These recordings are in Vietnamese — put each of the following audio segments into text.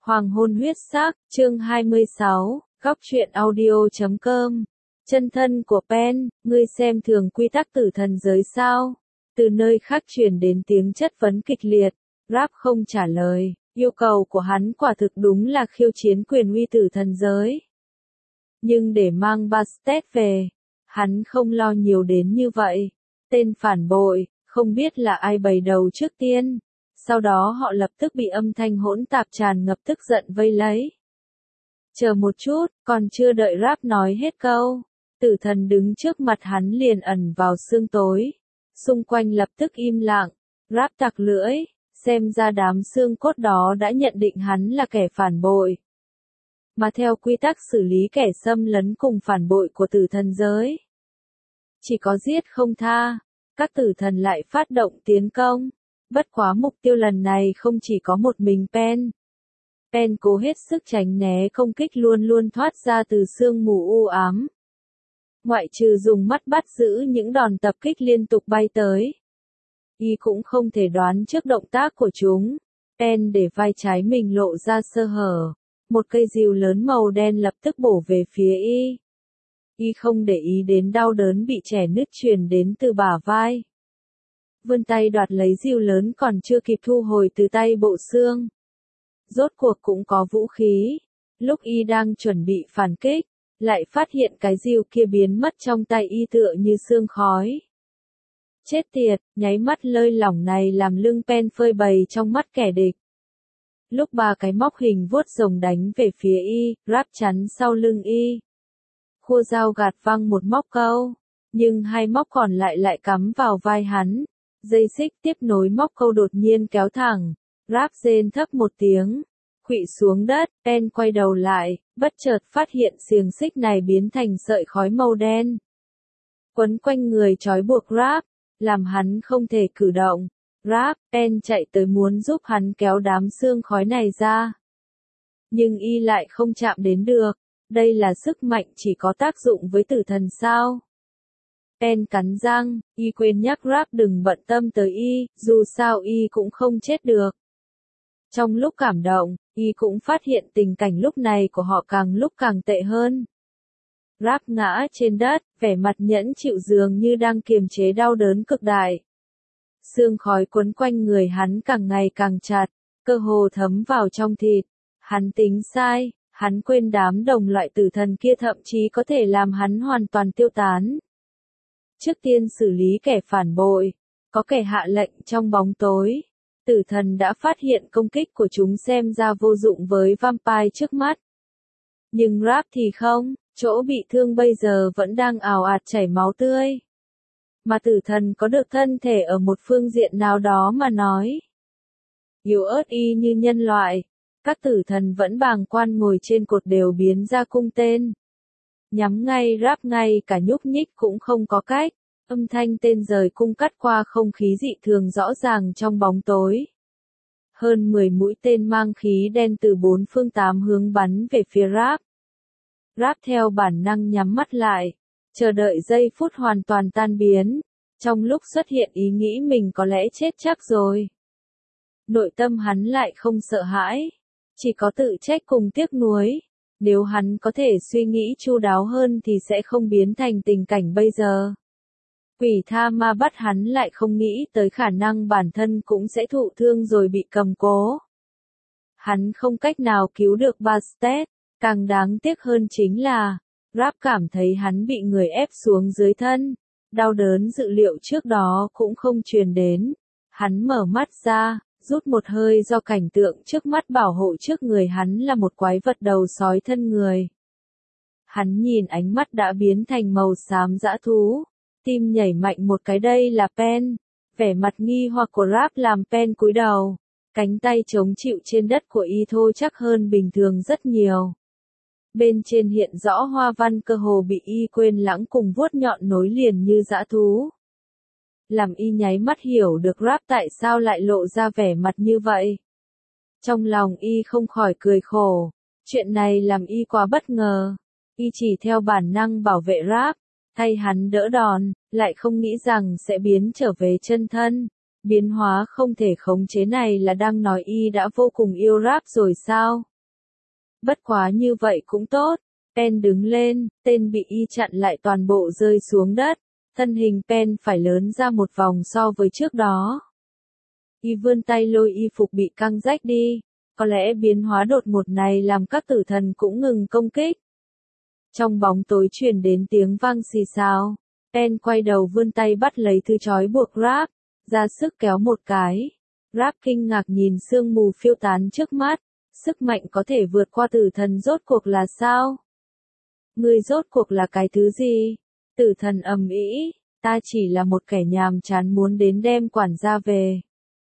Hoàng hôn huyết sắc, chương 26, góc truyện audio.com. Chân thân của Pen, ngươi xem thường quy tắc tử thần giới sao? Từ nơi khác truyền đến tiếng chất vấn kịch liệt, Rap không trả lời, yêu cầu của hắn quả thực đúng là khiêu chiến quyền uy tử thần giới. Nhưng để mang Bastet về, hắn không lo nhiều đến như vậy. Tên phản bội, không biết là ai bày đầu trước tiên. Sau đó họ lập tức bị âm thanh hỗn tạp tràn ngập tức giận vây lấy. Chờ một chút, còn chưa đợi Rap nói hết câu, tử thần đứng trước mặt hắn liền ẩn vào sương tối. Xung quanh lập tức im lặng, Rap tặc lưỡi, xem ra đám xương cốt đó đã nhận định hắn là kẻ phản bội. Mà theo quy tắc xử lý kẻ xâm lấn cùng phản bội của tử thần giới, chỉ có giết không tha, các tử thần lại phát động tiến công. Bất quá mục tiêu lần này không chỉ có một mình Pen. Pen cố hết sức tránh né công kích luôn luôn thoát ra từ sương mù u ám. Ngoại trừ dùng mắt bắt giữ những đòn tập kích liên tục bay tới, y cũng không thể đoán trước động tác của chúng. Pen để vai trái mình lộ ra sơ hở. Một cây rìu lớn màu đen lập tức bổ về phía y. Y không để ý đến đau đớn bị chẻ nứt truyền đến từ bả vai. Vươn tay đoạt lấy rìu lớn còn chưa kịp thu hồi từ tay bộ xương. Rốt cuộc cũng có vũ khí. Lúc y đang chuẩn bị phản kích, lại phát hiện cái rìu kia biến mất trong tay y tựa như sương khói. Chết tiệt, nháy mắt lơi lỏng này làm lưng Pen phơi bày trong mắt kẻ địch. Lúc ba cái móc hình vuốt rồng đánh về phía y, Rap chắn sau lưng y. Khua dao gạt văng một móc câu, nhưng hai móc còn lại cắm vào vai hắn. Dây xích tiếp nối móc câu đột nhiên kéo thẳng, Rap rên thấp một tiếng, khuỵu xuống đất. Pen quay đầu lại, bất chợt phát hiện xiềng xích này biến thành sợi khói màu đen, quấn quanh người trói buộc Rap, làm hắn không thể cử động. Pen chạy tới muốn giúp hắn kéo đám xương khói này ra, nhưng y lại không chạm đến được. Đây là sức mạnh chỉ có tác dụng với tử thần sao? Pen cắn răng, y quên nhắc Rap đừng bận tâm tới y, dù sao y cũng không chết được. Trong lúc cảm động, y cũng phát hiện tình cảnh lúc này của họ càng lúc càng tệ hơn. Rap ngã trên đất, vẻ mặt nhẫn chịu dường như đang kiềm chế đau đớn cực đại. Sương khói quấn quanh người hắn càng ngày càng chặt, cơ hồ thấm vào trong thịt. Hắn tính sai, hắn quên đám đồng loại tử thần kia thậm chí có thể làm hắn hoàn toàn tiêu tán. Trước tiên xử lý kẻ phản bội, có kẻ hạ lệnh trong bóng tối. Tử thần đã phát hiện công kích của chúng xem ra vô dụng với vampire trước mắt. Nhưng Rap thì không, chỗ bị thương bây giờ vẫn đang ào ạt chảy máu tươi. Mà tử thần có được thân thể ở một phương diện nào đó mà nói yếu ớt y như nhân loại. Các tử thần vẫn bàng quan ngồi trên cột đều biến ra cung tên. Nhắm ngay Rap, ngay cả nhúc nhích cũng không có cách. Âm thanh tên rời cung cắt qua không khí dị thường rõ ràng trong bóng tối. Hơn 10 mũi tên mang khí đen từ bốn phương tám hướng bắn về phía Rap. Rap theo bản năng nhắm mắt lại, chờ đợi giây phút hoàn toàn tan biến. Trong lúc xuất hiện ý nghĩ mình có lẽ chết chắc rồi, nội tâm hắn lại không sợ hãi, chỉ có tự trách cùng tiếc nuối. Nếu hắn có thể suy nghĩ chu đáo hơn thì sẽ không biến thành tình cảnh bây giờ. Quỷ tha ma bắt hắn lại không nghĩ tới khả năng bản thân cũng sẽ thụ thương rồi bị cầm cố. Hắn không cách nào cứu được Bastet, càng đáng tiếc hơn chính là, Rap cảm thấy hắn bị người ép xuống dưới thân. Đau đớn dự liệu trước đó cũng không truyền đến. Hắn mở mắt ra, rút một hơi do cảnh tượng trước mắt bảo hộ trước người hắn là một quái vật đầu sói thân người. Hắn nhìn ánh mắt đã biến thành màu xám dã thú. Tim nhảy mạnh một cái, đây là Pen. Vẻ mặt nghi hoặc của Rap làm Pen cúi đầu. Cánh tay chống chịu trên đất của y thô chắc hơn bình thường rất nhiều. Bên trên hiện rõ hoa văn cơ hồ bị y quên lãng cùng vuốt nhọn nối liền như dã thú. Làm y nháy mắt hiểu được Rap tại sao lại lộ ra vẻ mặt như vậy. Trong lòng y không khỏi cười khổ. Chuyện này làm y quá bất ngờ. Y chỉ theo bản năng bảo vệ Rap, thay hắn đỡ đòn, lại không nghĩ rằng sẽ biến trở về chân thân. Biến hóa không thể khống chế này là đang nói y đã vô cùng yêu Rap rồi sao? Bất quá như vậy cũng tốt. Pen đứng lên, tên bị y chặn lại toàn bộ rơi xuống đất. Thân hình Pen phải lớn ra một vòng so với trước đó. Y vươn tay lôi y phục bị căng rách đi. Có lẽ biến hóa đột ngột này làm các tử thần cũng ngừng công kích. Trong bóng tối truyền đến tiếng vang xì xào. Pen quay đầu vươn tay bắt lấy thứ trói buộc Grab, ra sức kéo một cái. Grab kinh ngạc nhìn sương mù phiêu tán trước mắt. Sức mạnh có thể vượt qua tử thần rốt cuộc là sao? Ngươi rốt cuộc là cái thứ gì? Tử thần ầm ĩ, ta chỉ là một kẻ nhàm chán muốn đến đem quản gia về.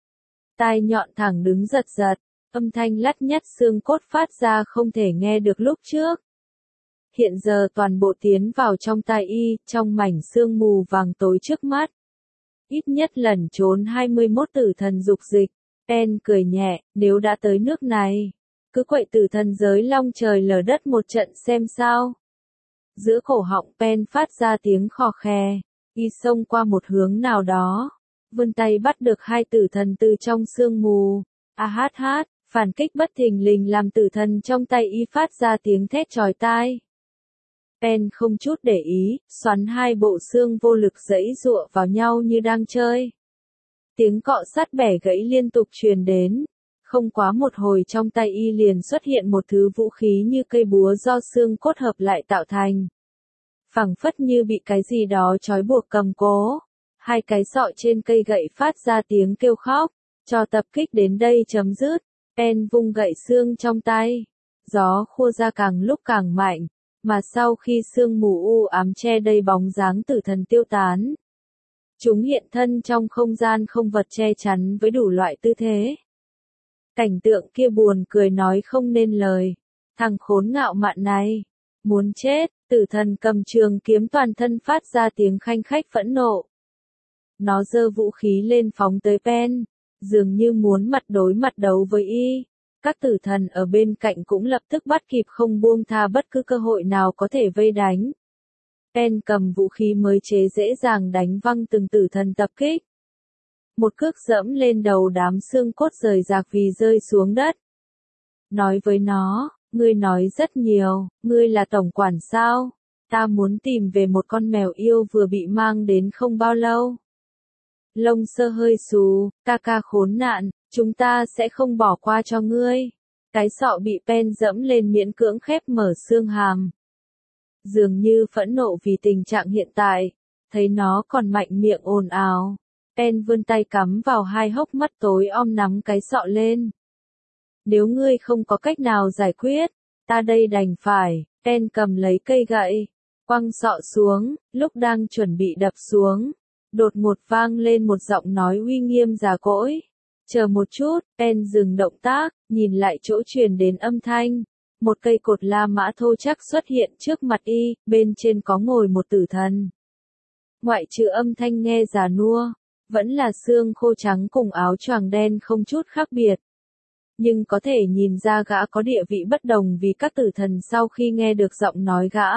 Tai nhọn thẳng đứng giật giật, âm thanh lắt nhắt xương cốt phát ra không thể nghe được lúc trước. Hiện giờ toàn bộ tiến vào trong tai y, trong mảnh sương mù vàng tối trước mắt. Ít nhất lẩn trốn 21 tử thần dục dịch. Pen cười nhẹ, nếu đã tới nước này, cứ quậy tử thần giới long trời lở đất một trận xem sao. Giữa cổ họng Pen phát ra tiếng khò khè, y xông qua một hướng nào đó, vươn tay bắt được hai tử thần từ trong sương mù. A hát hát, phản kích bất thình lình làm tử thần trong tay y phát ra tiếng thét chói tai. Pen không chút để ý, xoắn hai bộ xương vô lực giãy giụa vào nhau như đang chơi. Tiếng cọ sắt bẻ gãy liên tục truyền đến. Không quá một hồi trong tay y liền xuất hiện một thứ vũ khí như cây búa do xương cốt hợp lại tạo thành. Phẳng phất như bị cái gì đó trói buộc cầm cố. Hai cái sọ trên cây gậy phát ra tiếng kêu khóc. Cho tập kích đến đây chấm dứt. Pen vung gậy xương trong tay. Gió khua ra càng lúc càng mạnh. Mà sau khi sương mù u ám che đầy bóng dáng tử thần tiêu tán, chúng hiện thân trong không gian không vật che chắn với đủ loại tư thế. Cảnh tượng kia buồn cười nói không nên lời. Thằng khốn ngạo mạn này, muốn chết. Tử thần cầm trường kiếm toàn thân phát ra tiếng khanh khách phẫn nộ. Nó giơ vũ khí lên phóng tới Pen, dường như muốn mặt đối mặt đấu với y. Các tử thần ở bên cạnh cũng lập tức bắt kịp không buông tha bất cứ cơ hội nào có thể vây đánh. Pen cầm vũ khí mới chế dễ dàng đánh văng từng tử thần tập kích. Một cước dẫm lên đầu đám xương cốt rời rạc vì rơi xuống đất. Nói với nó, ngươi nói rất nhiều, ngươi là tổng quản sao? Ta muốn tìm về một con mèo yêu vừa bị mang đến không bao lâu. Lông sơ hơi xù, ca ca khốn nạn, chúng ta sẽ không bỏ qua cho ngươi. Cái sọ bị Pen dẫm lên miễn cưỡng khép mở xương hàm. Dường như phẫn nộ vì tình trạng hiện tại, thấy nó còn mạnh miệng ồn ào. Pen vươn tay cắm vào hai hốc mắt tối om nắm cái sọ lên. Nếu ngươi không có cách nào giải quyết, ta đây đành phải. Pen cầm lấy cây gậy, quăng sọ xuống, lúc đang chuẩn bị đập xuống. Đột ngột vang lên một giọng nói uy nghiêm già cỗi. Chờ một chút, Pen dừng động tác, nhìn lại chỗ truyền đến âm thanh. Một cây cột La Mã thô chắc xuất hiện trước mặt y, bên trên có ngồi một tử thần. Ngoại trừ âm thanh nghe già nua, vẫn là xương khô trắng cùng áo choàng đen không chút khác biệt. Nhưng có thể nhìn ra gã có địa vị bất đồng vì các tử thần sau khi nghe được giọng nói gã.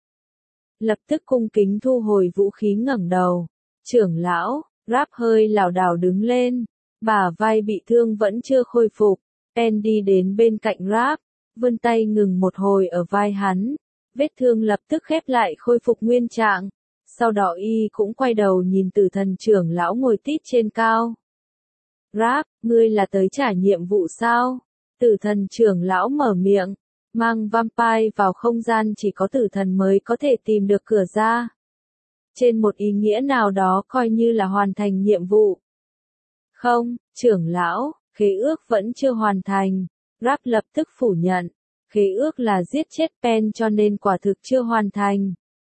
Lập tức cung kính thu hồi vũ khí ngẩng đầu. Trưởng lão, Grab hơi lảo đảo đứng lên. Bả vai bị thương vẫn chưa khôi phục. Pen đi đến bên cạnh Grab, vươn tay ngừng một hồi ở vai hắn. Vết thương lập tức khép lại khôi phục nguyên trạng. Sau đó y cũng quay đầu nhìn tử thần trưởng lão ngồi tít trên cao. Grab, ngươi là tới trả nhiệm vụ sao? Tử thần trưởng lão mở miệng. Mang vampire vào không gian chỉ có tử thần mới có thể tìm được cửa ra. Trên một ý nghĩa nào đó coi như là hoàn thành nhiệm vụ. Không, trưởng lão, khế ước vẫn chưa hoàn thành. Grab lập tức phủ nhận. Khế ước là giết chết Pen cho nên quả thực chưa hoàn thành.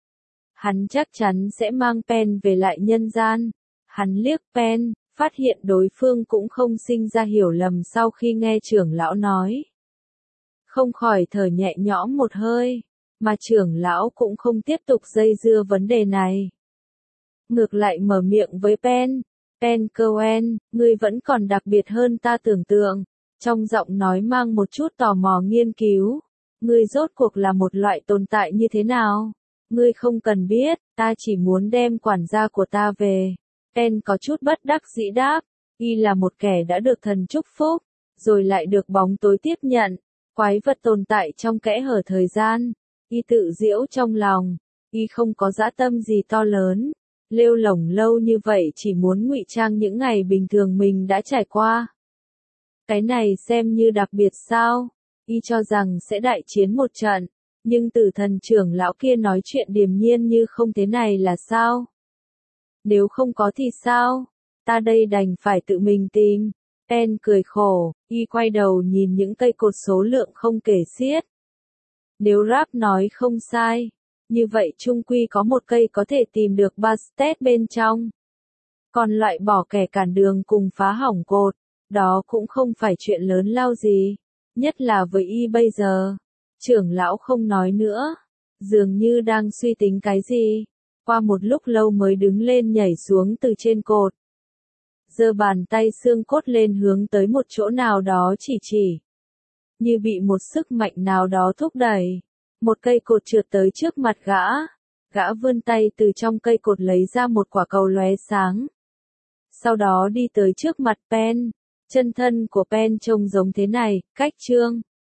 Hắn chắc chắn sẽ mang Pen về lại nhân gian. Hắn liếc Pen, phát hiện đối phương cũng không sinh ra hiểu lầm sau khi nghe trưởng lão nói. Không khỏi thở nhẹ nhõm một hơi, mà trưởng lão cũng không tiếp tục dây dưa vấn đề này. Ngược lại mở miệng với Pen. Pen Cohen, ngươi vẫn còn đặc biệt hơn ta tưởng tượng. Trong giọng nói mang một chút tò mò nghiên cứu. Ngươi rốt cuộc là một loại tồn tại như thế nào? Ngươi không cần biết, ta chỉ muốn đem quản gia của ta về. Pen có chút bất đắc dĩ đáp. Y là một kẻ đã được thần chúc phúc, rồi lại được bóng tối tiếp nhận. Quái vật tồn tại trong kẽ hở thời gian. Y tự giễu trong lòng. Y không có dã tâm gì to lớn. Lêu lổng lâu như vậy chỉ muốn ngụy trang những ngày bình thường mình đã trải qua. Cái này xem như đặc biệt sao? Y cho rằng sẽ đại chiến một trận. Nhưng Tử Thần trưởng lão kia nói chuyện điềm nhiên như không thế này là sao? Nếu không có thì sao? Ta đây đành phải tự mình tìm. Pen cười khổ, y quay đầu nhìn những cây cột số lượng không kể xiết. Nếu Rap nói không sai, như vậy chung quy có một cây có thể tìm được Bastet bên trong. Còn loại bỏ kẻ cản đường cùng phá hỏng cột, đó cũng không phải chuyện lớn lao gì, nhất là với y bây giờ. Trưởng lão không nói nữa, dường như đang suy tính cái gì. Qua một lúc lâu mới đứng lên nhảy xuống từ trên cột. Giơ bàn tay xương cốt lên hướng tới một chỗ nào đó chỉ. Như bị một sức mạnh nào đó thúc đẩy. Một cây cột trượt tới trước mặt gã. Gã vươn tay từ trong cây cột lấy ra một quả cầu lóe sáng. Sau đó đi tới trước mặt Pen. Chân thân của Pen trông giống thế này, cách chương.